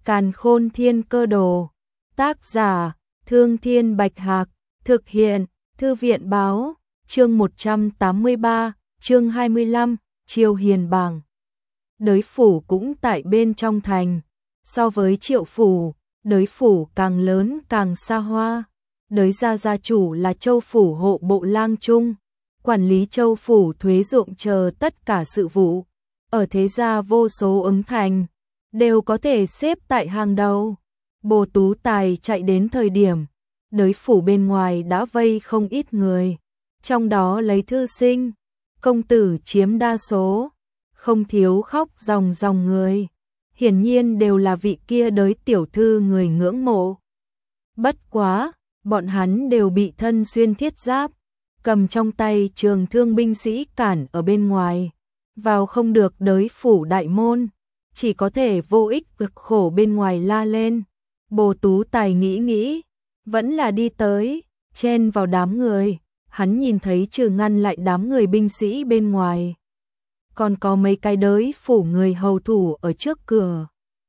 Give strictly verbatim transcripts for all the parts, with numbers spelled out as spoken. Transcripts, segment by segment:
Càn Khôn Thiên Cơ Đồ. Tác giả: Thương Thiên Bạch Hạc. Thực hiện: Thư viện báo. Chương một trăm tám mươi ba, chương hai mươi lăm, Chiêu Hiền Bảng. Đới phủ cũng tại bên trong thành. So với Triệu phủ, Đới phủ càng lớn càng xa hoa. Đới gia gia chủ là Châu phủ hộ bộ lang trung, quản lý Châu phủ thuế ruộng chờ tất cả sự vụ. Ở thế gia vô số ứng thành, đều có thể xếp tại hàng đầu. Bồ Tú Tài chạy đến thời điểm, Đới phủ bên ngoài đã vây không ít người. Trong đó lấy thư sinh, công tử chiếm đa số, không thiếu khóc ròng ròng người. Hiển nhiên đều là vị kia Đới tiểu thư người ngưỡng mộ. Bất quá, bọn hắn đều bị thân xuyên thiết giáp, cầm trong tay trường thương binh sĩ cản ở bên ngoài, vào không được Đới phủ đại môn, chỉ có thể vô ích cực khổ bên ngoài la lên. Bồ Tú Tài nghĩ nghĩ, vẫn là đi tới, chen vào đám người. Hắn nhìn thấy trừ ngăn lại đám người binh sĩ bên ngoài, còn có mấy cái Đới phủ người hầu thủ ở trước cửa,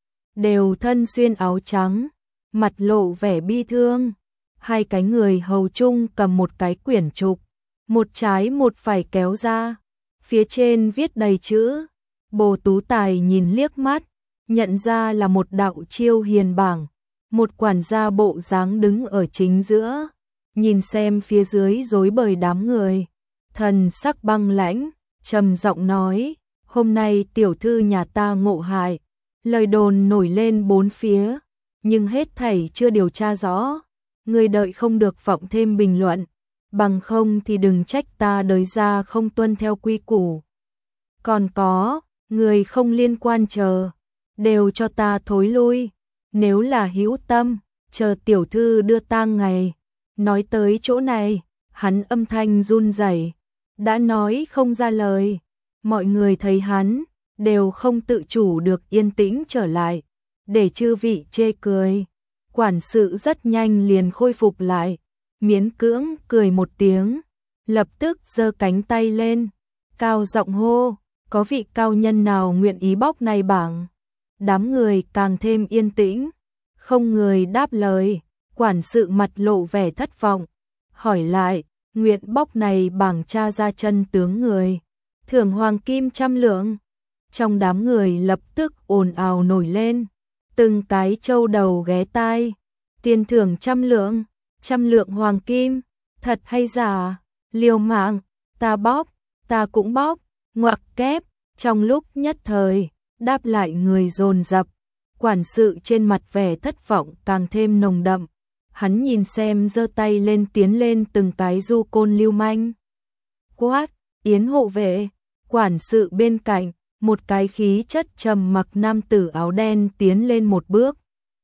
đều thân xuyên áo trắng, mặt lộ vẻ bi thương. Hai cái người hầu chung cầm một cái quyển trục, một trái một phải kéo ra, phía trên viết đầy chữ. Bồ Tú Tài nhìn liếc mắt, nhận ra là một đạo chiêu hiền bảng. Một quản gia bộ dáng đứng ở chính giữa, nhìn xem phía dưới rối bời đám người, thần sắc băng lãnh, trầm giọng nói: hôm nay tiểu thư nhà ta ngộ hại. Lời đồn nổi lên bốn phía, nhưng hết thảy chưa điều tra rõ. Người đợi không được vọng thêm bình luận, bằng không thì đừng trách ta Đới gia không tuân theo quy củ. Còn có, người không liên quan chờ, đều cho ta thối lui. Nếu là hữu tâm, chờ tiểu thư đưa tang ngày. Nói tới chỗ này, hắn âm thanh run rẩy, đã nói không ra lời. Mọi người thấy hắn, đều không tự chủ được yên tĩnh trở lại, để chư vị chê cười. Quản sự rất nhanh liền khôi phục lại, miễn cưỡng cười một tiếng, lập tức giơ cánh tay lên, cao giọng hô: có vị cao nhân nào nguyện ý bóc này bảng? Đám người càng thêm yên tĩnh, không người đáp lời. Quản sự mặt lộ vẻ thất vọng, hỏi lại: nguyện bóc này bảng tra ra chân tướng người, thưởng hoàng kim trăm lượng. Trong đám người lập tức ồn ào nổi lên, từng cái trâu đầu ghé tai. Tiền thưởng trăm lượng, trăm lượng hoàng kim, thật hay giả? Liều mạng, ta bóc, ta cũng bóc, ngoặc kép. Trong lúc nhất thời, đáp lại người dồn dập. Quản sự trên mặt vẻ thất vọng càng thêm nồng đậm. Hắn nhìn xem giơ tay lên tiến lên từng cái du côn lưu manh. Quát: Yến hộ vệ! Quản sự bên cạnh, một cái khí chất trầm mặc nam tử áo đen tiến lên một bước,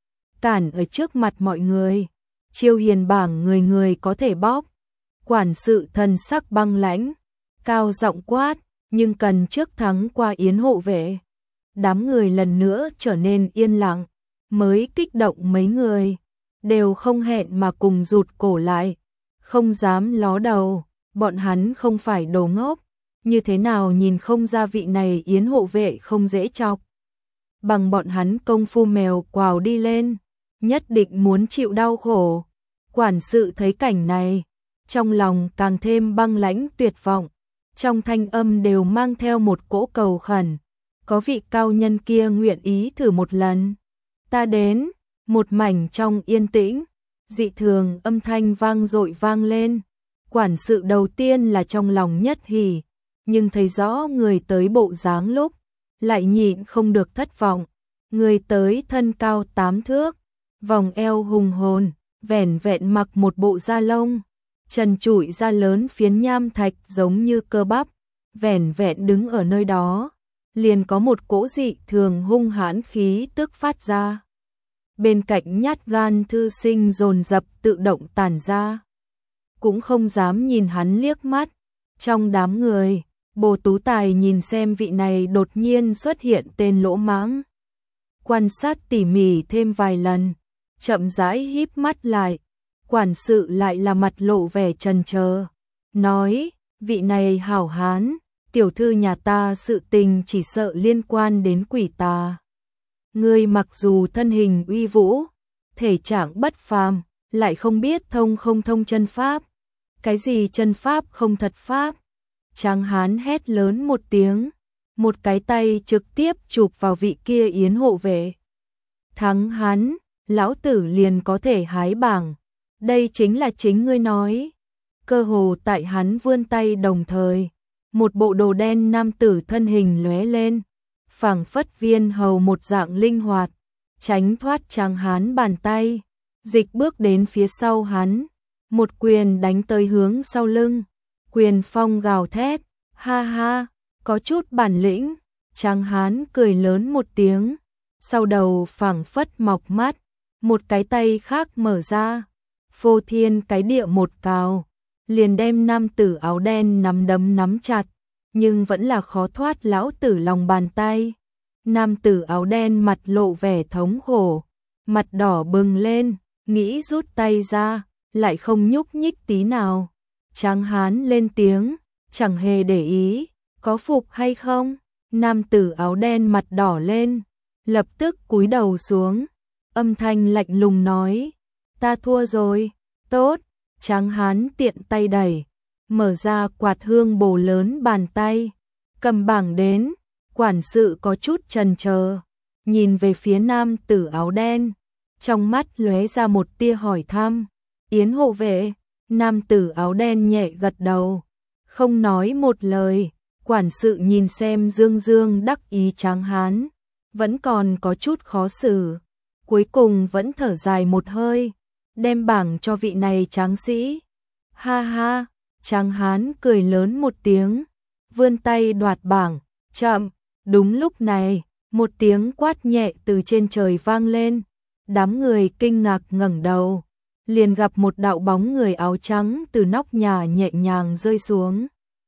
cản ở trước mặt mọi người. Chiêu hiền bảng người người có thể bóc. Quản sự thần sắc băng lãnh, cao giọng quát: nhưng cần trước thắng qua Yến hộ vệ. Đám người lần nữa trở nên yên lặng, mới kích động mấy người, đều không hẹn mà cùng rụt cổ lại, không dám ló đầu. Bọn hắn không phải đồ ngốc, như thế nào nhìn không ra vị này Yến hộ vệ không dễ chọc. Bằng bọn hắn công phu mèo quào đi lên, nhất định muốn chịu đau khổ. Quản sự thấy cảnh này, trong lòng càng thêm băng lãnh tuyệt vọng, trong thanh âm đều mang theo một cỗ cầu khẩn: có vị cao nhân kia nguyện ý thử một lần, ta đến. Một mảnh trong yên tĩnh, dị thường âm thanh vang dội vang lên. Quản sự đầu tiên là trong lòng nhất hỉ, nhưng thấy rõ người tới bộ dáng lúc, lại nhịn không được thất vọng. Người tới thân cao tám thước, vòng eo hùng hồn, vẻn vẹn mặc một bộ da lông, trần trụi da lớn phiến nham thạch giống như cơ bắp, vẻn vẹn đứng ở nơi đó, liền có một cỗ dị thường hung hãn khí tức phát ra. Bên cạnh nhát gan thư sinh dồn dập tự động tản ra, cũng không dám nhìn hắn liếc mắt. Trong đám người, Bồ Tú Tài nhìn xem vị này đột nhiên xuất hiện tên lỗ mãng, quan sát tỉ mỉ thêm vài lần, chậm rãi híp mắt lại. Quản sự lại là mặt lộ vẻ chần chờ, nói: vị này hảo hán, tiểu thư nhà ta sự tình chỉ sợ liên quan đến quỷ tà. Ngươi mặc dù thân hình uy vũ, thể trạng bất phàm, lại không biết thông không thông chân pháp. Cái gì chân pháp không thật pháp? Tráng hán hét lớn một tiếng, một cái tay trực tiếp chụp vào vị kia yến hộ vệ. Thắng hắn, lão tử liền có thể hái bảng. Đây chính là chính ngươi nói. Cơ hồ tại hắn vươn tay đồng thời, một bộ đồ đen nam tử thân hình lóe lên, phảng phất viên hầu một dạng linh hoạt, tránh thoát tráng hán bàn tay, dịch bước đến phía sau hắn, một quyền đánh tới hướng sau lưng. Quyền phong gào thét, ha ha, có chút bản lĩnh. Tráng hán cười lớn một tiếng, sau đầu phảng phất mọc mắt, một cái tay khác mở ra, phô thiên cái địa một cào, liền đem nam tử áo đen nắm đấm nắm chặt, nhưng vẫn là khó thoát lão tử lòng bàn tay. Nam tử áo đen mặt lộ vẻ thống khổ, mặt đỏ bừng lên, nghĩ rút tay ra, lại không nhúc nhích tí nào. Tráng hán lên tiếng, chẳng hề để ý, có phục hay không? Nam tử áo đen mặt đỏ lên, lập tức cúi đầu xuống, âm thanh lạnh lùng nói, ta thua rồi. Tốt. Tráng hán tiện tay đẩy, mở ra quạt hương bồ lớn bàn tay, cầm bảng đến. Quản sự có chút chần chờ, nhìn về phía nam tử áo đen, trong mắt lóe ra một tia hỏi thăm. Yến hộ vệ? Nam tử áo đen nhẹ gật đầu, không nói một lời. Quản sự nhìn xem dương dương đắc ý tráng hán, vẫn còn có chút khó xử, cuối cùng vẫn thở dài một hơi, đem bảng cho vị này tráng sĩ. Ha ha, tráng hán cười lớn một tiếng, vươn tay đoạt bảng. Chậm. Đúng lúc này, một tiếng quát nhẹ từ trên trời vang lên, đám người kinh ngạc ngẩng đầu, liền gặp một đạo bóng người áo trắng từ nóc nhà nhẹ nhàng rơi xuống,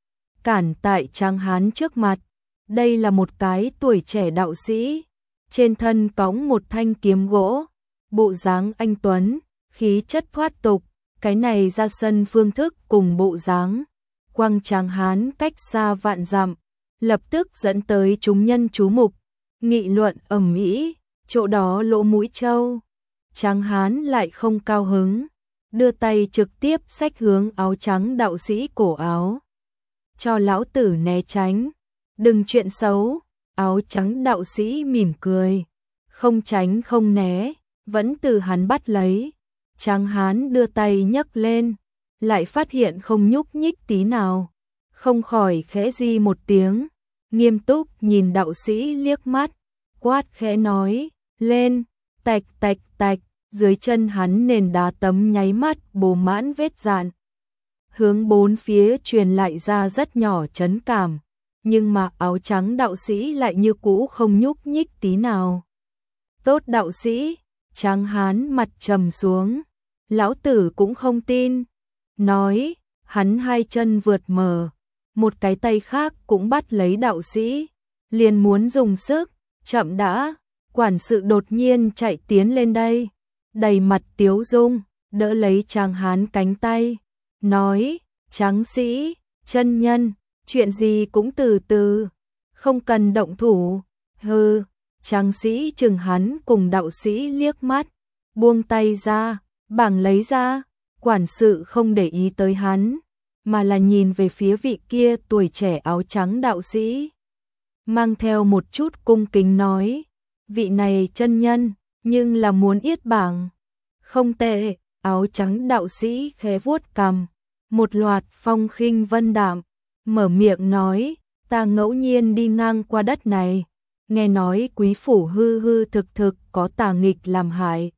cản tại tráng hán trước mặt. Đây là một cái tuổi trẻ đạo sĩ, trên thân cõng một thanh kiếm gỗ, bộ dáng anh tuấn, khí chất thoát tục. Cái này ra sân phương thức cùng bộ dáng quăng tráng hán cách xa vạn dặm, lập tức dẫn tới chúng nhân chú mục, nghị luận ầm ĩ. Chỗ đó lỗ mũi trâu. Tráng hán lại không cao hứng, đưa tay trực tiếp xách hướng áo trắng đạo sĩ cổ áo, cho lão tử né tránh, đừng chuyện xấu. Áo trắng đạo sĩ mỉm cười, không tránh không né, vẫn từ hắn bắt lấy. Tráng hán đưa tay nhấc lên, lại phát hiện không nhúc nhích tí nào, không khỏi khẽ di một tiếng, nghiêm túc nhìn đạo sĩ liếc mắt, quát khẽ nói, lên. Tạch tạch tạch, dưới chân hắn nền đá tấm nháy mắt bổ mãn vết dạn, hướng bốn phía truyền lại ra rất nhỏ chấn cảm, nhưng mà áo trắng đạo sĩ lại như cũ không nhúc nhích tí nào. Tốt đạo sĩ. Tráng hán mặt trầm xuống, lão tử cũng không tin. Nói, hắn hai chân vượt mở, một cái tay khác cũng bắt lấy đạo sĩ, liền muốn dùng sức. Chậm đã. Quản sự đột nhiên chạy tiến lên đây, đầy mặt tiếu dung, đỡ lấy tráng hán cánh tay, nói, tráng sĩ, chân nhân, chuyện gì cũng từ từ, không cần động thủ. Hừ. Tráng sĩ chừng hắn cùng đạo sĩ liếc mắt, buông tay ra, bảng lấy ra. Quản sự không để ý tới hắn, mà là nhìn về phía vị kia tuổi trẻ áo trắng đạo sĩ, mang theo một chút cung kính nói, vị này chân nhân, nhưng là muốn yết bảng. Không tệ. Áo trắng đạo sĩ khẽ vuốt cằm, một loạt phong khinh vân đạm, mở miệng nói, ta ngẫu nhiên đi ngang qua đất này, nghe nói quý phủ hư hư thực thực có tà nghịch làm hại,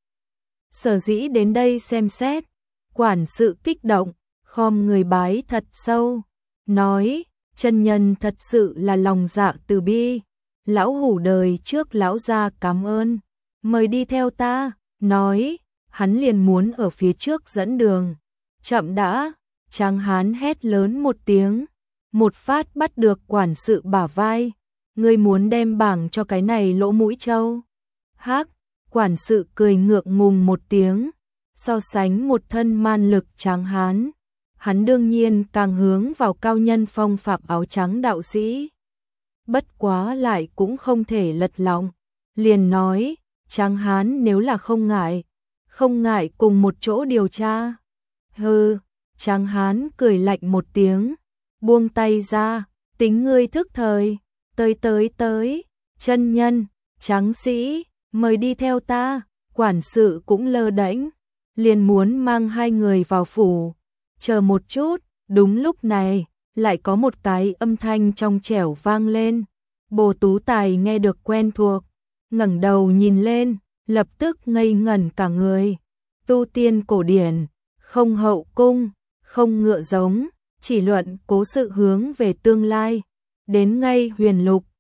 sở dĩ đến đây xem xét. Quản sự kích động, khom người bái thật sâu, nói, chân nhân thật sự là lòng dạ từ bi, lão hủ đời trước lão gia cảm ơn, mời đi theo ta. Nói, hắn liền muốn ở phía trước dẫn đường. Chậm đã. Tráng hán hét lớn một tiếng, một phát bắt được quản sự bả vai, ngươi muốn đem bảng cho cái này lỗ mũi trâu? Hắc. Quản sự cười ngượng ngùng một tiếng, so sánh một thân man lực tráng hán, hắn đương nhiên càng hướng vào cao nhân phong phạm áo trắng đạo sĩ. Bất quá lại cũng không thể lật lọng, liền nói, Tráng Hán nếu là không ngại, không ngại cùng một chỗ điều tra. Hừ, Tráng Hán cười lạnh một tiếng, buông tay ra, tính ngươi thức thời, tới tới tới, chân nhân, tráng sĩ, mời đi theo ta, quản sự cũng lơ đễnh, liền muốn mang hai người vào phủ, chờ một chút, đúng lúc này, lại có một cái âm thanh trong trẻo vang lên, Bồ Tú Tài nghe được quen thuộc, ngẩng đầu nhìn lên, lập tức ngây ngẩn cả người, tu tiên cổ điển, không hậu cung, không ngựa giống, chỉ luận cố sự hướng về tương lai, đến ngay huyền lục,